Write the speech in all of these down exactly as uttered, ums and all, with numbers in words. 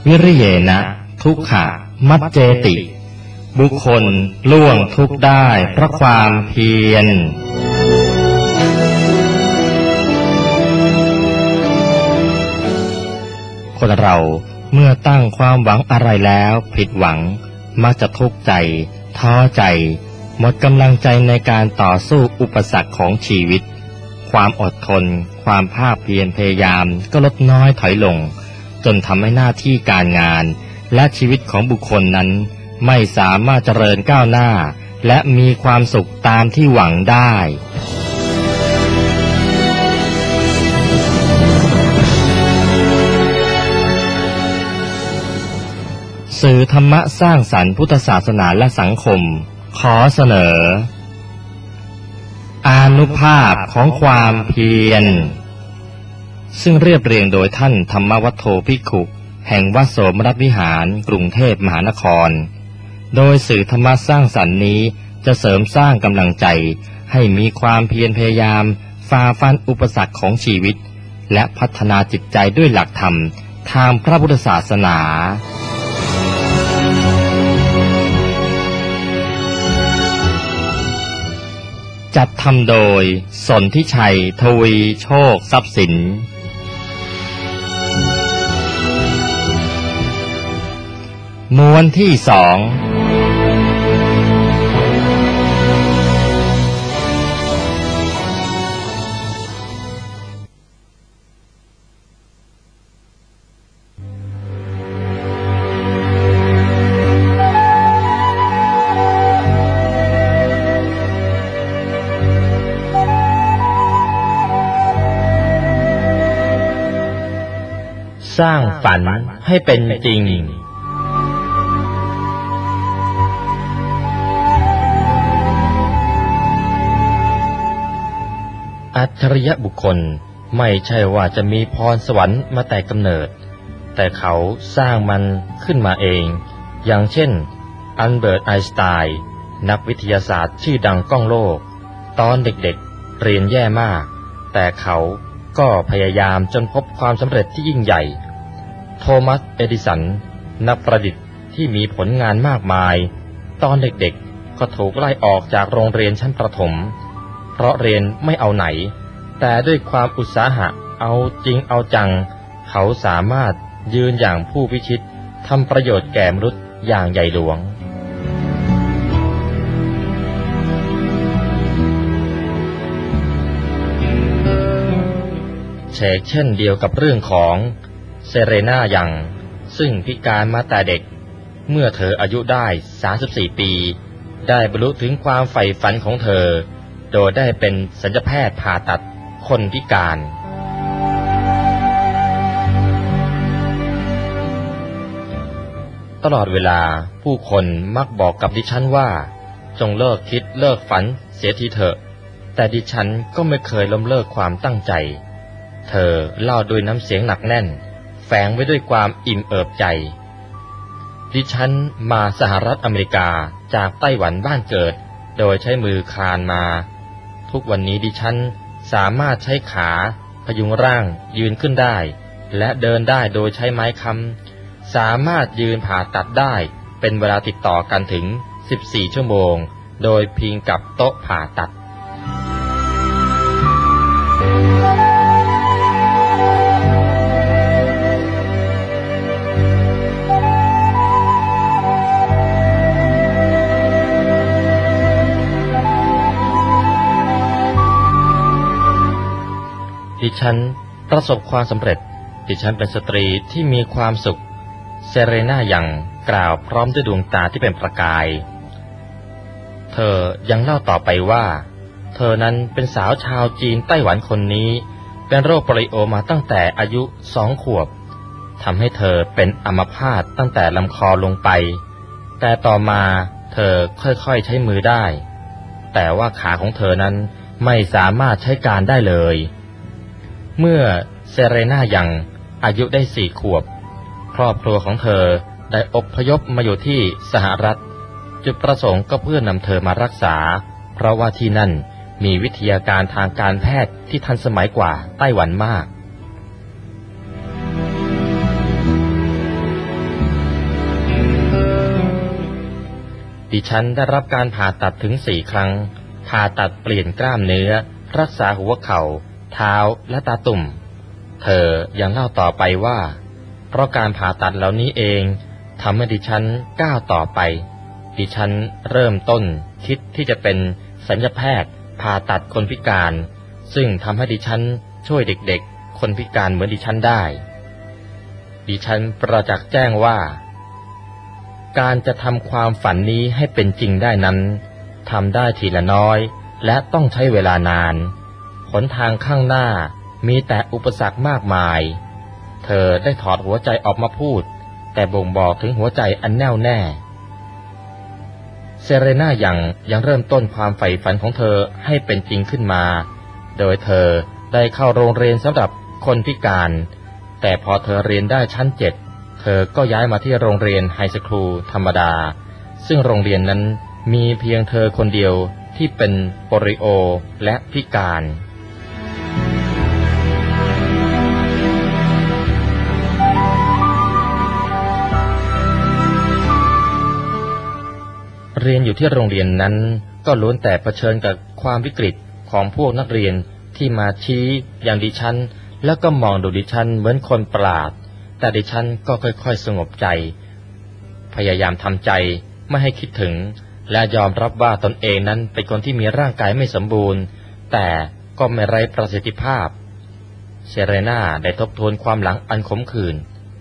วิริเยนะทุกขะมัจเจติบุคคลล่วงทุกข์ได้เพราะความเพียรคนเราเมื่อตั้งความหวังอะไรแล้วผิดหวังมักจะทุกข์ใจท้อใจหมดกำลังใจในการต่อสู้อุปสรรคของชีวิตความอดทนความภาคเพียรพยายามก็ลดน้อยถอยลงจนทำให้หน้าที่การงานและชีวิตของบุคคลนั้นไม่สามารถเจริญก้าวหน้าและมีความสุขตามที่หวังได้สื่อธรรมะสร้างสรรค์พุทธศาสนาและสังคมขอเสนออานุภาพของความเพียรซึ่งเรียบเรียงโดยท่านธรรมวัฒโธภิกขุแห่งวัดโสมนัสวิหารกรุงเทพมหานครโดยสื่อธรรมะสร้างสรรค์นี้จะเสริมสร้างกำลังใจให้มีความเพียรพยายามฝ่าฟันอุปสรรคของชีวิตและพัฒนาจิตใจด้วยหลักธรรมทางพระพุทธศาสนาจัดทำโดยสนธิชัยทวีโชคทรัพย์สินม้วนที่สองสร้างฝันให้เป็นจริงอัจฉริยะบุคคลไม่ใช่ว่าจะมีพรสวรรค์มาแต่กำเนิดแต่เขาสร้างมันขึ้นมาเองอย่างเช่นอัลเบิร์ตไอน์สไตน์นักวิทยาศาสตร์ชื่อดังก้องโลกตอนเด็กๆเรียนแย่มากแต่เขาก็พยายามจนพบความสำเร็จที่ยิ่งใหญ่โทมัสเอดิสันนักประดิษฐ์ที่มีผลงานมากมายตอนเด็กๆก็ถูกไล่ออกจากโรงเรียนชั้นประถมเพราะเรียนไม่เอาไหนแต่ด้วยความอุตสาหะเอาจริงเอาจังเขาสามารถยืนอย่างผู้พิชิตทำประโยชน์แก่มนุษย์อย่างใหญ่หลวงเชกเช่นเดียวกับเรื่องของเซเรนายังซึ่งพิการมาแต่เด็กเมื่อเธออายุได้สามสิบสี่ปีได้บรรลุถึงความใฝ่ฝันของเธอโดยได้เป็นศัลยแพทย์ผ่าตัดคนพิการตลอดเวลาผู้คนมักบอกกับดิฉันว่าจงเลิกคิดเลิกฝันเสียทีเถอะแต่ดิฉันก็ไม่เคยล้มเลิกความตั้งใจเธอเล่าด้วยน้ำเสียงหนักแน่นแฝงไว้ด้วยความอิ่มเอิบใจดิฉันมาสหรัฐอเมริกาจากไต้หวันบ้านเกิดโดยใช้มือคลานมาทุกวันนี้ดิฉันสามารถใช้ขาพยุงร่างยืนขึ้นได้และเดินได้โดยใช้ไม้ค้ำสามารถยืนผ่าตัดได้เป็นเวลาติดต่อกันถึงสิบสี่ชั่วโมงโดยพิงกับโต๊ะผ่าตัดดิฉันประสบความสำเร็จดิฉันเป็นสตรีที่มีความสุขเซเรนายังกล่าวพร้อมด้วยดวงตาที่เป็นประกายเธอยังเล่าต่อไปว่าเธอนั้นเป็นสาวชาวจีนไต้หวันคนนี้เป็นโรคโปลิโอมาตั้งแต่อายุสองขวบทำให้เธอเป็นอัมพาตตั้งแต่ลำคอลงไปแต่ต่อมาเธอค่อยๆใช้มือได้แต่ว่าขาของเธอนั้นไม่สามารถใช้การได้เลยเมื่อเซเรนายังอายุได้สี่ขวบครอบครัวของเธอได้อพยพมาอยู่ที่สหรัฐจุดประสงค์ก็เพื่อนำเธอมารักษาเพราะว่าที่นั่นมีวิทยาการทางการแพทย์ที่ทันสมัยกว่าไต้หวันมากดิฉันได้รับการผ่าตัดถึงสี่ครั้งผ่าตัดเปลี่ยนกล้ามเนื้อรักษาหัวเข่าเท้าและตาตุ่มเธอยังเล่าต่อไปว่าเพราะการผ่าตัดเหล่านี้เองทำให้ดิฉันก้าวต่อไปดิฉันเริ่มต้นคิดที่จะเป็นศัลยแพทย์ผ่าตัดคนพิการซึ่งทำให้ดิฉันช่วยเด็กๆคนพิการเหมือนดิฉันได้ดิฉันประจักษ์แจ้งว่าการจะทำความฝันนี้ให้เป็นจริงได้นั้นทำได้ทีละน้อยและต้องใช้เวลานานหนทางข้างหน้ามีแต่อุปสรรคมากมายเธอได้ถอดหัวใจออกมาพูดแต่บ่งบอกถึงหัวใจอันแน่วแน่เซเรน่ายังยังเริ่มต้นความใฝ่ฝันของเธอให้เป็นจริงขึ้นมาโดยเธอได้เข้าโรงเรียนสำหรับคนพิการแต่พอเธอเรียนได้ชั้นเจ็ดเธอก็ย้ายมาที่โรงเรียนไฮสคูลธรรมดาซึ่งโรงเรียนนั้นมีเพียงเธอคนเดียวที่เป็นโปลิโอและพิการเรียนอยู่ที่โรงเรียนนั้นก็ล้วนแต่เผชิญกับความวิกฤตของพวกนักเรียนที่มาชี้อย่างดิฉันแล้วก็มองดูดิฉันเหมือนคนประหลาดแต่ดิฉันก็ค่อยๆสงบใจพยายามทำใจไม่ให้คิดถึงและยอมรับว่าตนเองนั้นเป็นคนที่มีร่างกายไม่สมบูรณ์แต่ก็ไม่ไร้ประสิทธิภาพเซเรน่าได้ทบทวนความหลังอันขมขื่น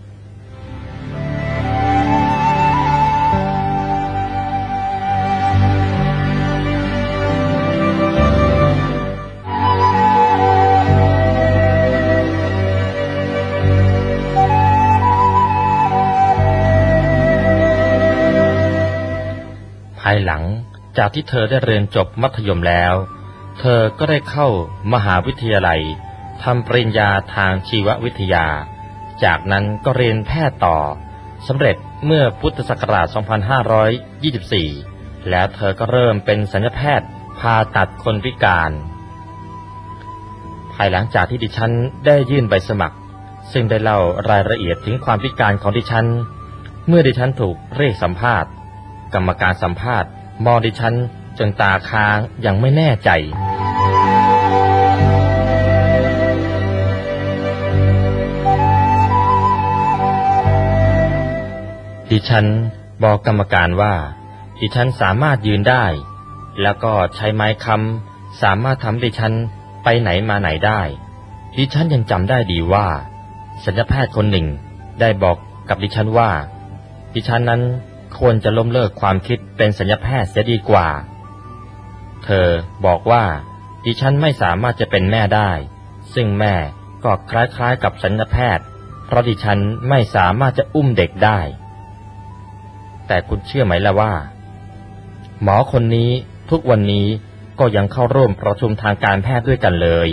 ภายหลังจากที่เธอได้เรียนจบมัธยมแล้วเธอก็ได้เข้ามหาวิทยาลัยทำปริญญาทางชีววิทยาจากนั้นก็เรียนแพทย์ต่อสำเร็จเมื่อพุทธศักราช สองพันห้าร้อยยี่สิบสี่ แล้วเธอก็เริ่มเป็นศัลยแพทย์ผ่าตัดคนพิการภายหลังจากที่ดิฉันได้ยื่นใบสมัครซึ่งได้เล่ารายละเอียดถึงความพิการของดิฉันเมื่อดิฉันถูกเรียกสัมภาษณ์กรรมการสัมภาษณ์มองดิฉันจนตาค้างอย่างไม่แน่ใจดิฉันบอกกรรมการว่าดิฉันสามารถยืนได้แล้วก็ใช้ไม้ค้ำสามารถทำดิฉันไปไหนมาไหนได้ดิฉันยังจำได้ดีว่าศัลยแพทย์คนหนึ่งได้บอกกับดิฉันว่าดิฉันนั้นควรจะล้มเลิกความคิดเป็นศัลยแพทย์เสียดีกว่าเธอบอกว่าดิฉันไม่สามารถจะเป็นแม่ได้ซึ่งแม่ก็คล้ายๆกับศัลยแพทย์เพราะดิฉันไม่สามารถจะอุ้มเด็กได้แต่คุณเชื่อไหมล่ะว่าหมอคนนี้ทุกวันนี้ก็ยังเข้าร่วมประชุมทางการแพทย์ด้วยกันเลย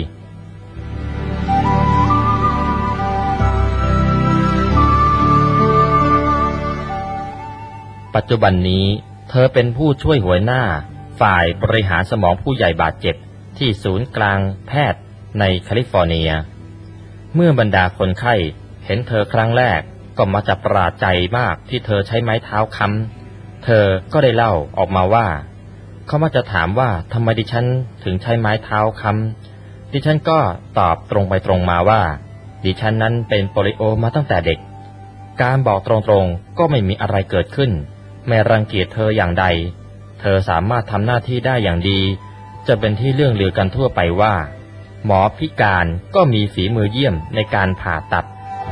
ปัจจุบันนี้เธอเป็นผู้ช่วยหัวหน้าฝ่ายบริหารสมองผู้ใหญ่บาดเจ็บที่ศูนย์กลางแพทย์ในแคลิฟอร์เนียเมื่อบรรดาคนไข้เห็นเธอครั้งแรกก็มาจะประหลาดใจมากที่เธอใช้ไม้เท้าค้ำเธอก็ได้เล่าออกมาว่าเขามาจะถามว่าทำไมดิฉันถึงใช้ไม้เท้าค้ำดิฉันก็ตอบตรงไปตรงมาว่าดิฉันนั้นเป็นโปลิโอมาตั้งแต่เด็กการบอกตรงๆก็ไม่มีอะไรเกิดขึ้นไม่รังเกียจเธออย่างใดเธอสามารถทำหน้าที่ได้อย่างดีจะเป็นที่เรื่องลือกันทั่วไปว่าหมอพิการก็มีฝีมือเยี่ยมในการผ่าตัด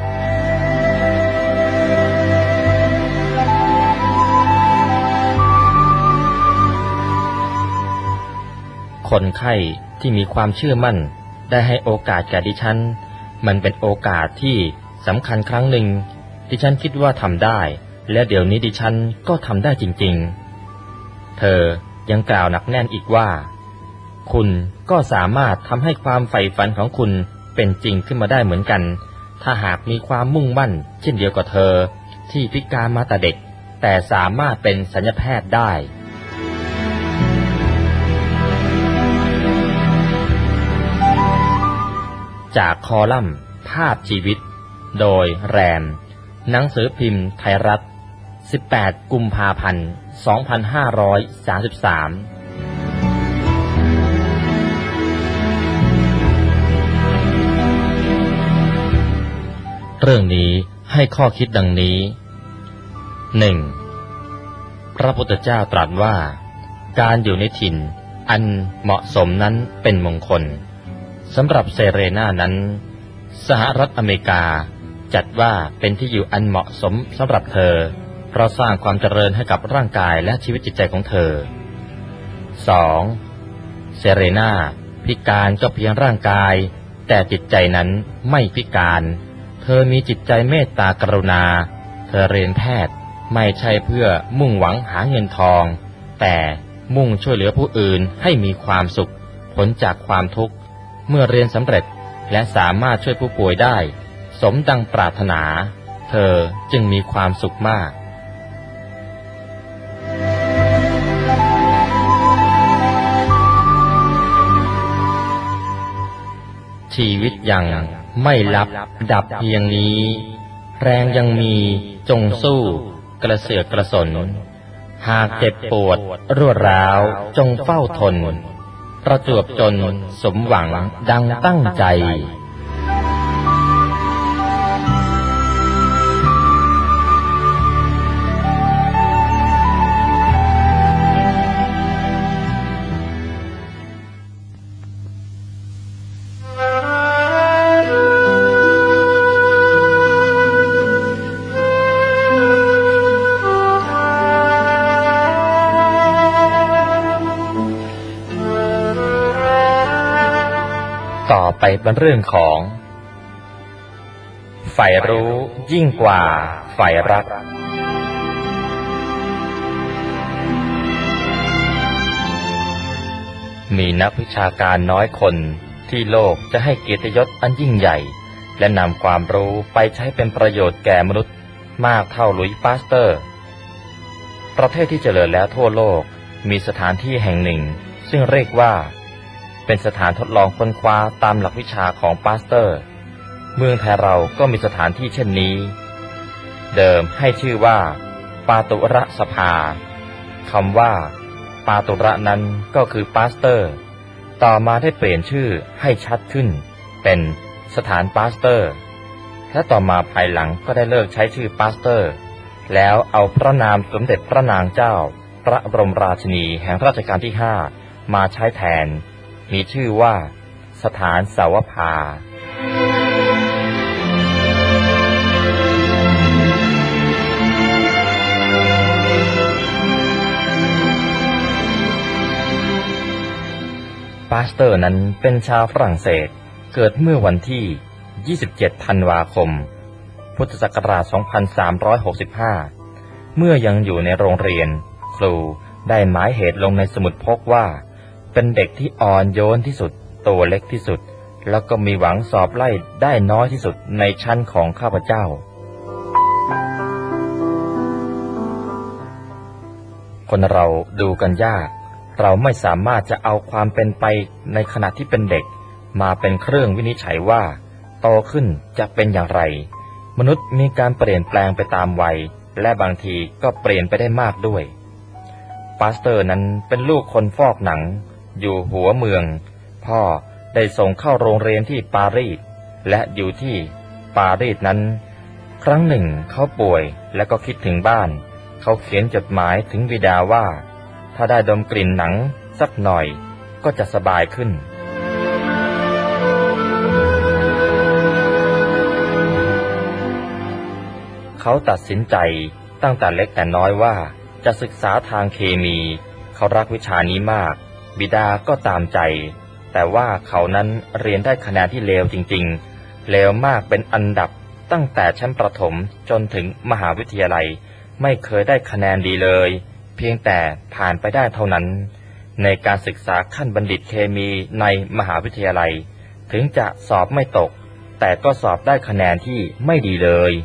คนไข้ที่มีความเชื่อมั่นได้ให้โอกาสแก่ดิฉันมันเป็นโอกาสที่สำคัญครั้งหนึ่งดิฉันคิดว่าทำได้และเดี๋ยวนี้ดิฉันก็ทำได้จริงๆเธอยังกล่าวหนักแน่นอีกว่าคุณก็สามารถทำให้ความใฝ่ฝันของคุณเป็นจริงขึ้นมาได้เหมือนกันถ้าหากมีความมุ่งมั่นเช่นเดียวกับเธอที่พิการมาแต่เด็กแต่สามารถเป็นศัลยแพทย์ได้จากคอลัมน์ภาพชีวิตโดยแรมหนังสือพิมพ์ไทยรัฐสิบแปดกุมภาพันธ์สองพันห้าร้อยสามสิบสาม เรื่องนี้ให้ข้อคิดดังนี้ หนึ่ง. พระพุทธเจ้าตรัสว่าการอยู่ในถิ่นอันเหมาะสมนั้นเป็นมงคลสำหรับเซเรนานั้นสหรัฐอเมริกาจัดว่าเป็นที่อยู่อันเหมาะสมสำหรับเธอเพราะสร้างความเจริญให้กับร่างกายและชีวิตจิตใจของเธอ สอง. เซเรนาพิการก็เพียงร่างกายแต่จิตใจนั้นไม่พิการเธอมีจิตใจเมตตากรุณาเธอเรียนแพทย์ไม่ใช่เพื่อมุ่งหวังหาเงินทองแต่มุ่งช่วยเหลือผู้อื่นให้มีความสุขพ้นจากความทุกข์เมื่อเรียนสำเร็จและสามารถช่วยผู้ป่วยได้สมดังปรารถนาเธอจึงมีความสุขมากชีวิตยังไม่ลับดับเพียงนี้แรงยังมีจงสู้กระเสือกกระสนหากเจ็บปวดรวดร้าวจงเฝ้าทนประจวบจนสมหวังดังตั้งใจต่อไปเป็นเรื่องของใฝ่รู้ยิ่งกว่าใฝ่รักมีนักวิชาการน้อยคนที่โลกจะให้เกียรติยศอันยิ่งใหญ่และนำความรู้ไปใช้เป็นประโยชน์แก่มนุษย์มากเท่าหลุยส์ปาสเตอร์ประเทศที่เจริญแล้วทั่วโลกมีสถานที่แห่งหนึ่งซึ่งเรียกว่าเป็นสถานทดลองค้นคว้าตามหลักวิชาของปาสเตอร์เมืองไทยเราก็มีสถานที่เช่นนี้เดิมให้ชื่อว่าปาตุระสภาคำว่าปาตุระนั้นก็คือปาสเตอร์ต่อมาได้เปลี่ยนชื่อให้ชัดขึ้นเป็นสถานปาสเตอร์และต่อมาภายหลังก็ได้เลิกใช้ชื่อปาสเตอร์แล้วเอาพระนามสมเด็จพระนางเจ้าพระบรมราชินีแห่งรัชกาลที่ห้ามาใช้แทนมีชื่อว่าสถานสาวภาปาสเตอร์นั้นเป็นชาวฝรั่งเศสเกิดเมื่อวันที่ยี่สิบเจ็ดธันวาคมพุทธศักราชสองพันสามร้อยหกสิบห้าเมื่อยังอยู่ในโรงเรียนครูได้หมายเหตุลงในสมุดพกว่าเป็นเด็กที่อ่อนโยนที่สุดตัวเล็กที่สุดแล้วก็มีหวังสอบไล่ได้น้อยที่สุดในชั้นของข้าพเจ้าคนเราดูกันยากเราไม่สามารถจะเอาความเป็นไปในขณะที่เป็นเด็กมาเป็นเครื่องวินิจฉัยว่าโตขึ้นจะเป็นอย่างไรมนุษย์มีการเปลี่ยนแปลงไปตามวัยและบางทีก็เปลี่ยนไปได้มากด้วยปาสเตอร์นั้นเป็นลูกคนฟอกหนังอยู่หัวเมืองพ่อได้ส่งเข้าโรงเรียนที่ปารีสและอยู่ที่ปารีสนั้นครั้งหนึ่งเขาป่วยและก็คิดถึงบ้านเขาเขียนจดหมายถึงบิดาว่าถ้าได้ดมกลิ่นหนังสักหน่อยก็จะสบายขึ้นเขาตัดสินใจตั้งแต่เล็กแต่น้อยว่าจะศึกษาทางเคมีเขารักวิชานี้มากบิดาก็ตามใจแต่ว่าเขานั้นเรียนได้คะแนนที่เลวจริงๆเลวมากเป็นอันดับตั้งแต่ชั้นประถมจนถึงมหาวิทยาลัยไม่เคยได้คะแนนดีเลยเพียงแต่ผ่านไปได้เท่านั้นในการศึกษาขั้นบัณฑิตเคมีในมหาวิทยาลัยถึงจะสอบไม่ตกแต่ก็สอบได้คะแนนที่ไม่ดีเลย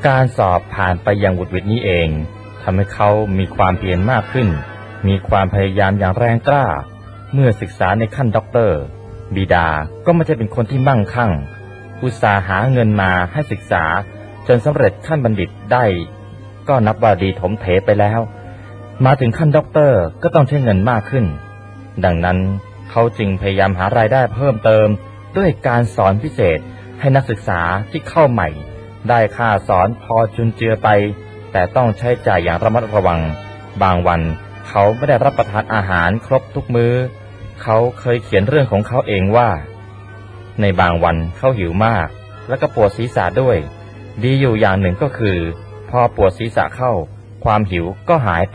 การสอบผ่านไปอย่างหวุดหวิดนี้เองทำให้เขามีความเพียรมากขึ้นมีความพยายามอย่างแรงกล้าเมื่อศึกษาในขั้นด็อกเตอร์บิดาก็ไม่ใช่เป็นคนที่มั่งคั่งอุตสาห์หาเงินมาให้ศึกษาจนสำเร็จขั้นบัณฑิตได้ก็นับว่าดีถมเถไปแล้วมาถึงขั้นด็อกเตอร์ก็ต้องใช้เงินมากขึ้นดังนั้นเขาจึงพยายามหารายได้เพิ่มเติมด้วยการสอนพิเศษให้นักศึกษาที่เข้าใหม่ได้ค่าสอนพอจุนเจือไปแต่ต้องใช้จ่ายอย่างระมัดระวังบางวันเขาไม่ได้รับประทานอาหารครบทุกมื้อเขาเคยเขียนเรื่องของเขาเองว่าในบางวันเขาหิวมากและก็ปวดศีรษะด้วยดีอยู่อย่างหนึ่งก็คือพอปวดศีรษะเข้าความหิวก็หายไป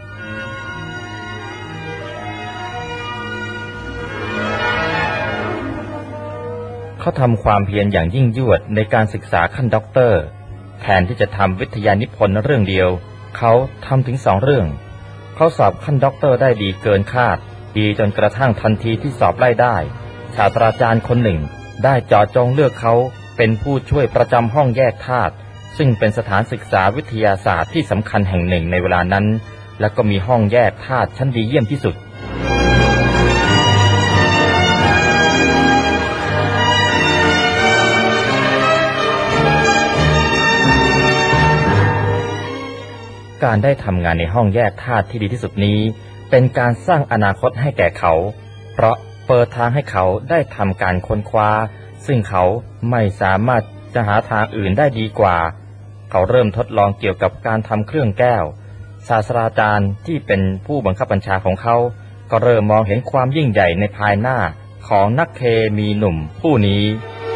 เขาทำความเพียรอย่างยิ่งยวดในการศึกษาขั้นด็อกเตอร์แทนที่จะทำวิทยานิพนธ์เรื่องเดียวเขาทำถึงสองเรื่องเขาสอบขั้นด็อกเตอร์ได้ดีเกินคาดดีจนกระทั่งทันทีที่สอบไล่ได้ศาสตราจารย์คนหนึ่งได้เจาะจงเลือกเขาเป็นผู้ช่วยประจำห้องแยกธาตุซึ่งเป็นสถานศึกษาวิทยาศาสตร์ที่สำคัญแห่งหนึ่งในเวลานั้นและก็มีห้องแยกธาตุชั้นดีเยี่ยมที่สุดการได้ทำงานในห้องแยกธาตุที่ดีที่สุดนี้เป็นการสร้างอนาคตให้แก่เขาเพราะเปิดทางให้เขาได้ทำการค้นคว้าซึ่งเขาไม่สามารถจะหาทางอื่นได้ดีกว่าเขาเริ่มทดลองเกี่ยวกับการทำเครื่องแก้วศาสตราจารย์ที่เป็นผู้บังคับบัญชาของเขาก็เริ่มมองเห็นความยิ่งใหญ่ในภายหน้าของนักเคมีหนุ่มผู้นี้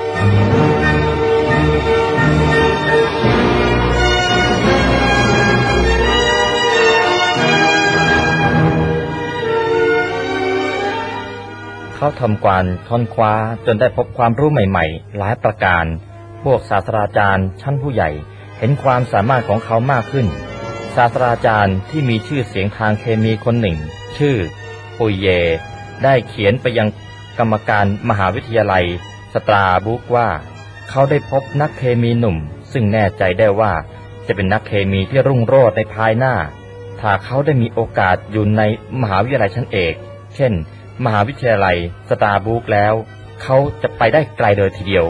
เขาทำการค้นคว้าจนได้พบความรู้ใหม่ๆหลายประการพวกศาสตราจารย์ชั้นผู้ใหญ่เห็นความสามารถของเขามากขึ้นศาสตราจารย์ที่มีชื่อเสียงทางเคมีคนหนึ่งชื่อปุยเยได้เขียนไปยังกรรมการมหาวิทยาลัยสตราบุกว่าเขาได้พบนักเคมีหนุ่มซึ่งแน่ใจได้ว่าจะเป็นนักเคมีที่รุ่งโรจน์ในภายหน้าถ้าเขาได้มีโอกาสอยู่ในมหาวิทยาลัยชั้นเอกเช่นมหาวิทยาลัยสตาร์บุคแล้วเขาจะไปได้ไกลเลยทีเดียว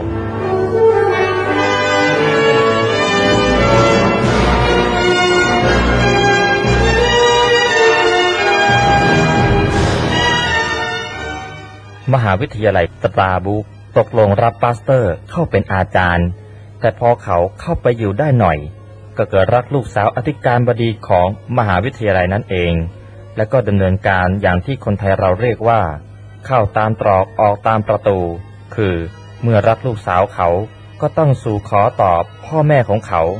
มหาวิทยาลัยสตาร์บุคตกลงรับปาสเตอร์เข้าเป็นอาจารย์แต่พอเขาเข้าไปอยู่ได้หน่อยก็เกิดรักลูกสาวอธิการบดีของมหาวิทยาลัยนั่นเองและก็ดำเนินการอย่างที่คนไทยเราเรียกว่าเข้าตามตรอกออกตามประตูคือเมื่อรักลูกสาวเขาก็ต้องสู่ขอตอบพ่อแม่ของเขา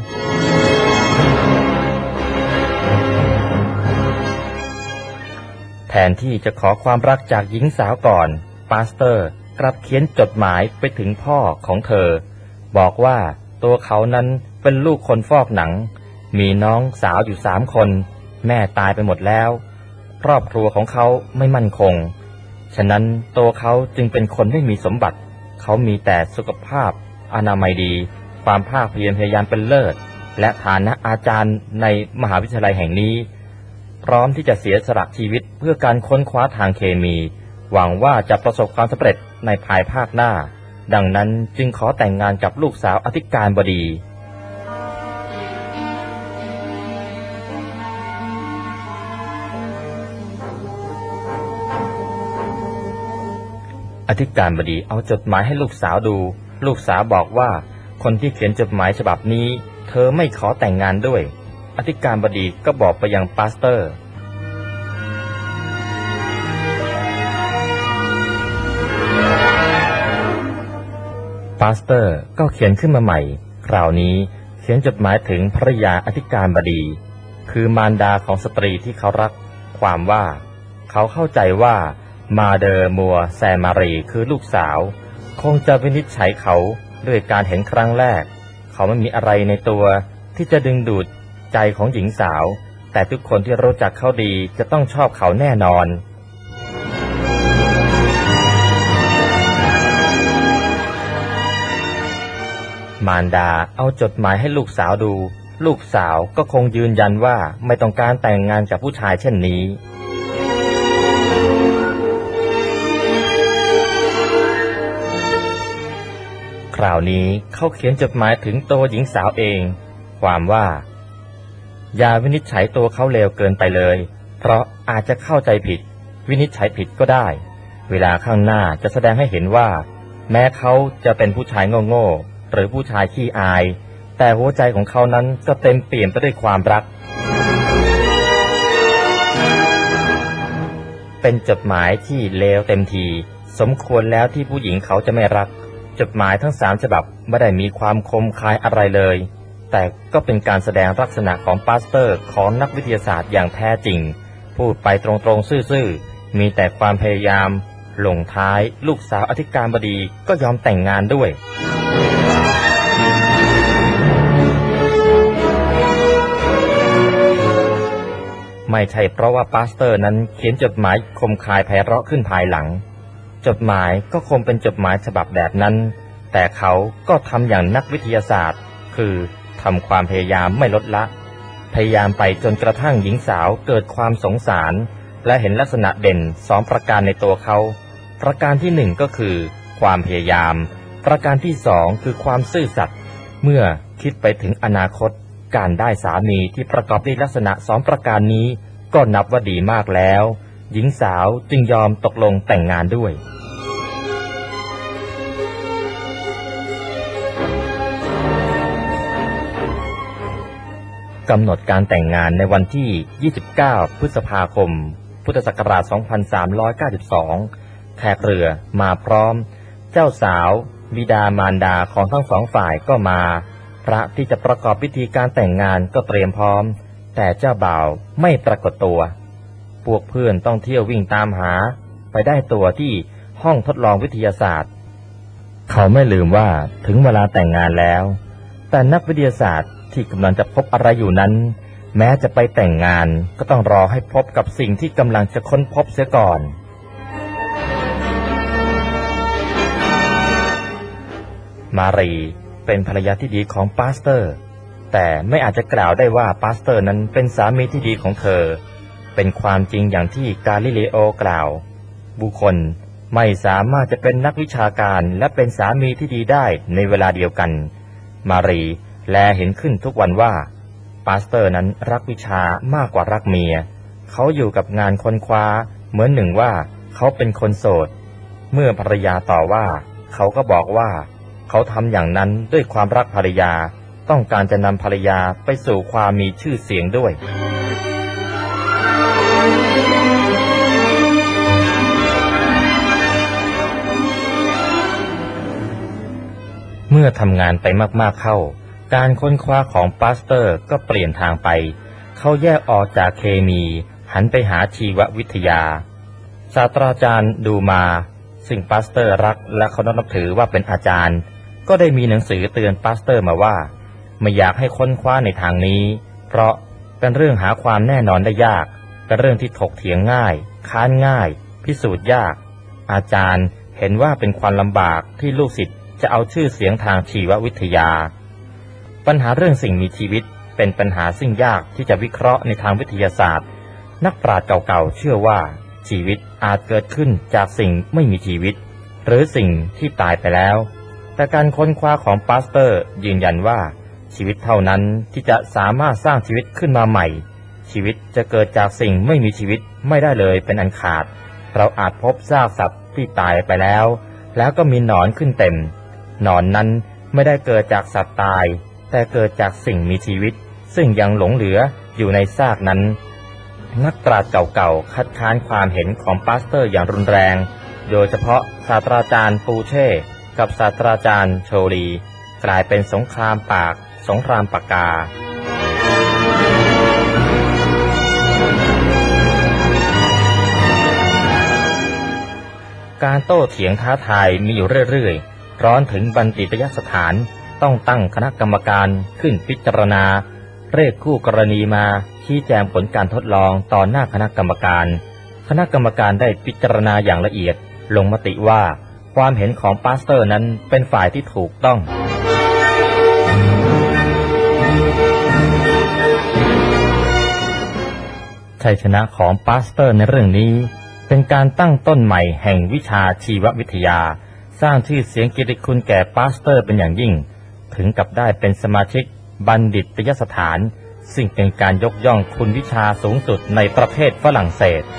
แทนที่จะขอความรักจากหญิงสาวก่อนปาสเตอร์กลับเขียนจดหมายไปถึงพ่อของเธอบอกว่าตัวเขานั้นเป็นลูกคนฟอกหนังมีน้องสาวอยู่สามคนแม่ตายไปหมดแล้วครอบครัวของเขาไม่มั่นคงฉะนั้นตัวเขาจึงเป็นคนไม่มีสมบัติเขามีแต่สุขภาพอนามัยดีความภาคเพียรพยายามเป็นเลิศและฐานะอาจารย์ในมหาวิทยาลัยแห่งนี้พร้อมที่จะเสียสละชีวิตเพื่อการค้นคว้าทางเคมีหวังว่าจะประสบความสำเร็จในภายภาคหน้าดังนั้นจึงขอแต่งงานกับลูกสาวอธิการบดีอธิการบดีเอาจดหมายให้ลูกสาวดูลูกสาวบอกว่าคนที่เขียนจดหมายฉบับนี้เธอไม่ขอแต่งงานด้วยอธิการบดีก็บอกไปยังปาสเตอร์ปาสเตอร์ก็เขียนขึ้นมาใหม่คราวนี้เขียนจดหมายถึงภรรยาอธิการบดีคือมารดาของสตรีที่เขารักความว่าเขาเข้าใจว่ามาเดอร์มัวแซมารีคือลูกสาวคงจะวินิจฉัยเขาด้วยการเห็นครั้งแรกเขาไม่มีอะไรในตัวที่จะดึงดูดใจของหญิงสาวแต่ทุกคนที่รู้จักเขาดีจะต้องชอบเขาแน่นอนมารดาเอาจดหมายให้ลูกสาวดูลูกสาวก็คงยืนยันว่าไม่ต้องการแต่งงานกับผู้ชายเช่นนี้คราวนี้เขาเขียนจดหมายถึงตัวหญิงสาวเองความว่าอย่าวินิจฉัยตัวเขาเลวเกินไปเลยเพราะอาจจะเข้าใจผิดวินิจฉัยผิดก็ได้เวลาข้างหน้าจะแสดงให้เห็นว่าแม้เขาจะเป็นผู้ชายโง่ๆหรือผู้ชายขี้อายแต่หัวใจของเขานั้นก็เต็มเปี่ยมไปด้วยความรักเป็นจดหมายที่เลวเต็มทีสมควรแล้วที่ผู้หญิงเขาจะไม่รักจดหมายทั้งสามฉบับไม่ได้มีความคมคายอะไรเลยแต่ก็เป็นการแสดงลักษณะของปาสเตอร์ของนักวิทยาศาสตร์อย่างแท้จริงพูดไปตรงๆซื่อๆมีแต่ความพยายามลงท้ายลูกสาวอธิการบดีก็ยอมแต่งงานด้วยไม่ใช่เพราะว่าปาสเตอร์นั้นเขียนจดหมายคมคายไพเราะขึ้นภายหลังจดหมายก็คงเป็นจดหมายฉบับแบบนั้นแต่เขาก็ทำอย่างนักวิทยาศาสตร์คือทำความพยายามไม่ลดละพยายามไปจนกระทั่งหญิงสาวเกิดความสงสารและเห็นลักษณะเด่นสองประการในตัวเขาประการที่หนึ่งก็คือความพยายามประการที่สองคือความซื่อสัตย์เมื่อคิดไปถึงอนาคตการได้สามีที่ประกอบด้วยลักษณะสองประการนี้ก็นับว่าดีมากแล้วหญิงสาวจึงยอมตกลงแต่งงานด้วยกำหนดการแต่งงานในวันที่ยี่สิบเก้าพฤษภาคมพุทธศักราชสองพันสามร้อยเก้าสิบสองแขกเรือมาพร้อมเจ้าสาวบิดามารดาของทั้งสองฝ่ายก็มาพระที่จะประกอบพิธีการแต่งงานก็เตรียมพร้อมแต่เจ้าบ่าวไม่ปรากฏตัวพวกเพื่อนต้องเที่ยววิ่งตามหาไปได้ตัวที่ห้องทดลองวิทยาศาสตร์เขาไม่ลืมว่าถึงเวลาแต่งงานแล้วแต่นักวิทยาศาสตร์ที่กำลังจะพบอะไรอยู่นั้นแม้จะไปแต่งงานก็ต้องรอให้พบกับสิ่งที่กำลังจะค้นพบเสียก่อนมารีเป็นภรรยาที่ดีของปาสเตอร์แต่ไม่อาจจะกล่าวได้ว่าปาสเตอร์นั้นเป็นสามีที่ดีของเธอเป็นความจริงอย่างที่กาลิเลโอกล่าวบุคคลไม่สามารถจะเป็นนักวิชาการและเป็นสามีที่ดีได้ในเวลาเดียวกันมารีแลเห็นขึ้นทุกวันว่าปาสเตอร์นั้นรักวิชามากกว่ารักเมียเขาอยู่กับงานค้นคว้าเหมือนหนึ่งว่าเขาเป็นคนโสดเมื่อภรรยาต่อว่าเขาก็บอกว่าเขาทำอย่างนั้นด้วยความรักภรรยาต้องการจะนำภรรยาไปสู่ความมีชื่อเสียงด้วยเมื่อทำงานไปมากๆเข้าการค้นคว้าของปาสเตอร์ก็เปลี่ยนทางไปเขาแยกออกจากเคมีหันไปหาชีววิทยาศาสตราจารย์ดูมาซึ่งปาสเตอร์รักและเคารพนับถือว่าเป็นอาจารย์ก็ได้มีหนังสือเตือนปาสเตอร์มาว่าไม่อยากให้ค้นคว้าในทางนี้เพราะเป็นเรื่องหาความแน่นอนได้ยากเป็นเรื่องที่ถกเถียงง่ายค้านง่ายพิสูจน์ยากอาจารย์เห็นว่าเป็นความลำบากที่ลูกศิษย์จะเอาชื่อเสียงทางชีววิทยาปัญหาเรื่องสิ่งมีชีวิตเป็นปัญหาซึ่งยากที่จะวิเคราะห์ในทางวิทยาศาสตร์นักปราชญ์เก่าๆเชื่อว่าชีวิตอาจเกิดขึ้นจากสิ่งไม่มีชีวิตหรือสิ่งที่ตายไปแล้วแต่การค้นคว้าของปาสเตอร์ยืนยันว่าชีวิตเท่านั้นที่จะสามารถสร้างชีวิตขึ้นมาใหม่ชีวิตจะเกิดจากสิ่งไม่มีชีวิตไม่ได้เลยเป็นอันขาดเราอาจพบซากสัตว์ที่ตายไปแล้วแล้วก็มีหนอนขึ้นเต็มหนอนนั้นไม่ได้เกิดจากสัตว์ตายแต่เกิดจากสิ่งมีชีวิตซึ่งยังหลงเหลืออยู่ในซากนั้นนักปราชญ์เก่าๆคัดค้านความเห็นของปาสเตอร์อย่างรุนแรงโดยเฉพาะศาสตราจารย์ปูเช่กับศาสตราจารย์โชลีกลายเป็นสงครามปากสงครามปากกาการโต้เถียงท้าทายมีอยู่เรื่อยๆร้อนถึงบัณฑิตยสถานต้องตั้งคณะกรรมการขึ้นพิจารณาเรียกคู่กรณีมาชี้แจงผลการทดลองต่อหน้าคณะกรรมการคณะกรรมการได้พิจารณาอย่างละเอียดลงมติว่าความเห็นของปาสเตอร์นั้นเป็นฝ่ายที่ถูกต้องเชัยชนะของปาสเตอร์ในเรื่องนี้เป็นการตั้งต้นใหม่แห่งวิชาชีววิทยาสร้างชื่อเสียงเกียรติคุณแก่ปาสเตอร์เป็นอย่างยิ่งถึงกับได้เป็นสมาชิกบัณฑิตยสถานซึ่งเป็นการยกย่องคุณวิชาสูงสุดในประเทศฝรั่งเศส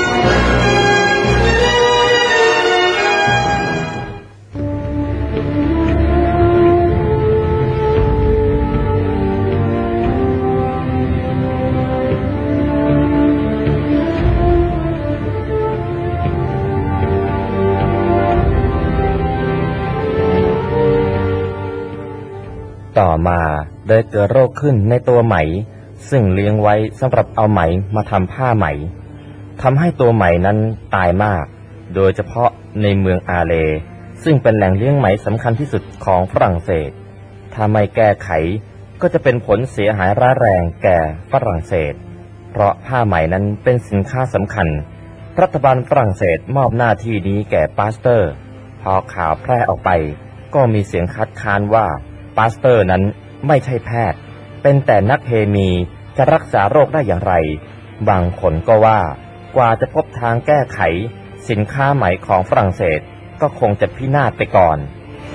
ต่อมาได้เกิดโรคขึ้นในตัวไหมซึ่งเลี้ยงไว้สำหรับเอาไหมมาทำผ้าไหมทำให้ตัวไหมนั้นตายมากโดยเฉพาะในเมืองอาเลซึ่งเป็นแหล่งเลี้ยงไหมสำคัญที่สุดของฝรั่งเศสถ้าไม่แก้ไขก็จะเป็นผลเสียหายร้ายแรงแก่ฝรั่งเศสเพราะผ้าไหมนั้นเป็นสินค้าสำคัญรัฐบาลฝรั่งเศสมอบหน้าที่นี้แก่ปาสเตอร์พอข่าวแพร่ออกไปก็มีเสียงคัดค้านว่าปาสเตอร์นั้นไม่ใช่แพทย์เป็นแต่นักเคมีจะรักษาโรคได้อย่างไรบางคนก็ว่ากว่าจะพบทางแก้ไขสินค้าไหมของฝรั่งเศสก็คงจะพินาศไปก่อน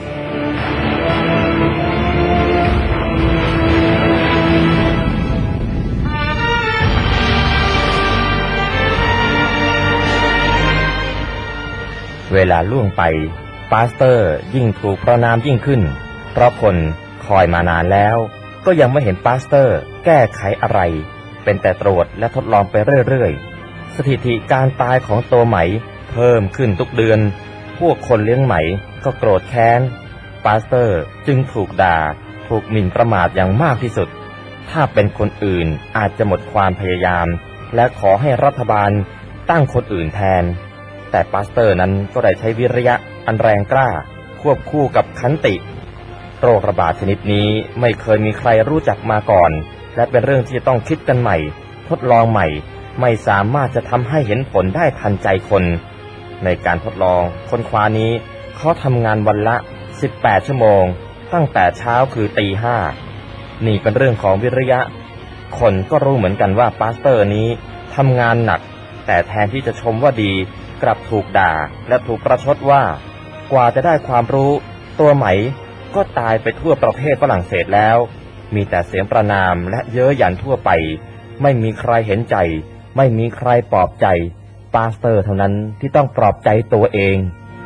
เวลาล่วงไปปาสเตอร์ยิ่งถูกประณามยิ่งขึ้นเพราะคนคอยมานานแล้วก็ยังไม่เห็นปาสเตอร์แก้ไขอะไรเป็นแต่ตรวจและทดลองไปเรื่อยๆสถิติการตายของตัวไหมเพิ่มขึ้นทุกเดือนพวกคนเลี้ยงไหมก็โกรธแค้นปาสเตอร์จึงถูกด่าถูกหมิ่นประมาทอย่างมากที่สุดถ้าเป็นคนอื่นอาจจะหมดความพยายามและขอให้รัฐบาลตั้งคนอื่นแทนแต่ปาสเตอร์นั้นก็ได้ใช้วิริยะอันแรงกล้าควบคู่กับขันติโรคระบาดชนิดนี้ไม่เคยมีใครรู้จักมาก่อนและเป็นเรื่องที่จะต้องคิดกันใหม่ทดลองใหม่ไม่สามารถจะทำให้เห็นผลได้ทันใจคนในการทดลองค้นคว้านี้เขาทำงานวันละสิบแปดชั่วโมงตั้งแต่เช้าคือตีห้านี่เป็นเรื่องของวิริยะคนก็รู้เหมือนกันว่าปาสเตอร์นี้ทำงานหนักแต่แทนที่จะชมว่าดีกลับถูกด่าและถูกประชดว่ากว่าจะได้ความรู้ตัวไหมก็ตายไปทั่วประเทศฝรั่งเศสแล้วมีแต่เสียงประณามและเย้ยหยันทั่วไปไม่มีใครเห็นใจไม่มีใครปลอบใจปาสเตอร์เท่านั้นที่ต้องปลอบใจตัวเอง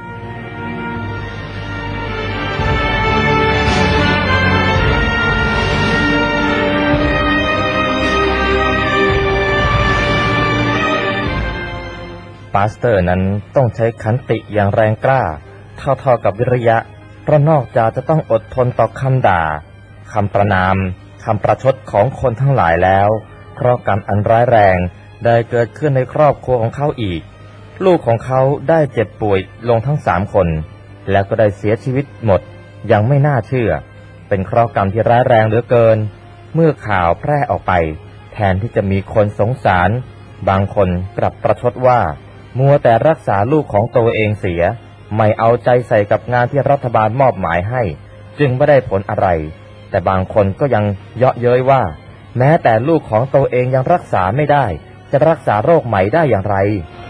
ปาสเตอร์นั้นต้องใช้ขันติอย่างแรงกล้าเท่าๆกับวิริยะเพราะนอกจากจะต้องอดทนต่อคำด่าคำประณามคำประชดของคนทั้งหลายแล้วเคราะห์กรรมอันร้ายแรงได้เกิดขึ้นในครอบครัวของเขาอีกลูกของเขาได้เจ็บป่วยลงทั้งสามคนแล้วก็ได้เสียชีวิตหมดยังไม่น่าเชื่อเป็นเคราะห์กรรมที่ร้ายแรงเหลือเกินเมื่อข่าวแพร่ออกไปแทนที่จะมีคนสงสารบางคนกลับประชดว่ามัวแต่รักษาลูกของตัวเองเสียไม่เอาใจใส่กับงานที่รัฐบาลมอบหมายให้จึงไม่ได้ผลอะไรแต่บางคนก็ยังเยาะเย้ยว่าแม้แต่ลูกของตัวเองยังรักษาไม่ได้จะรักษาโรคไหมได้อย่างไร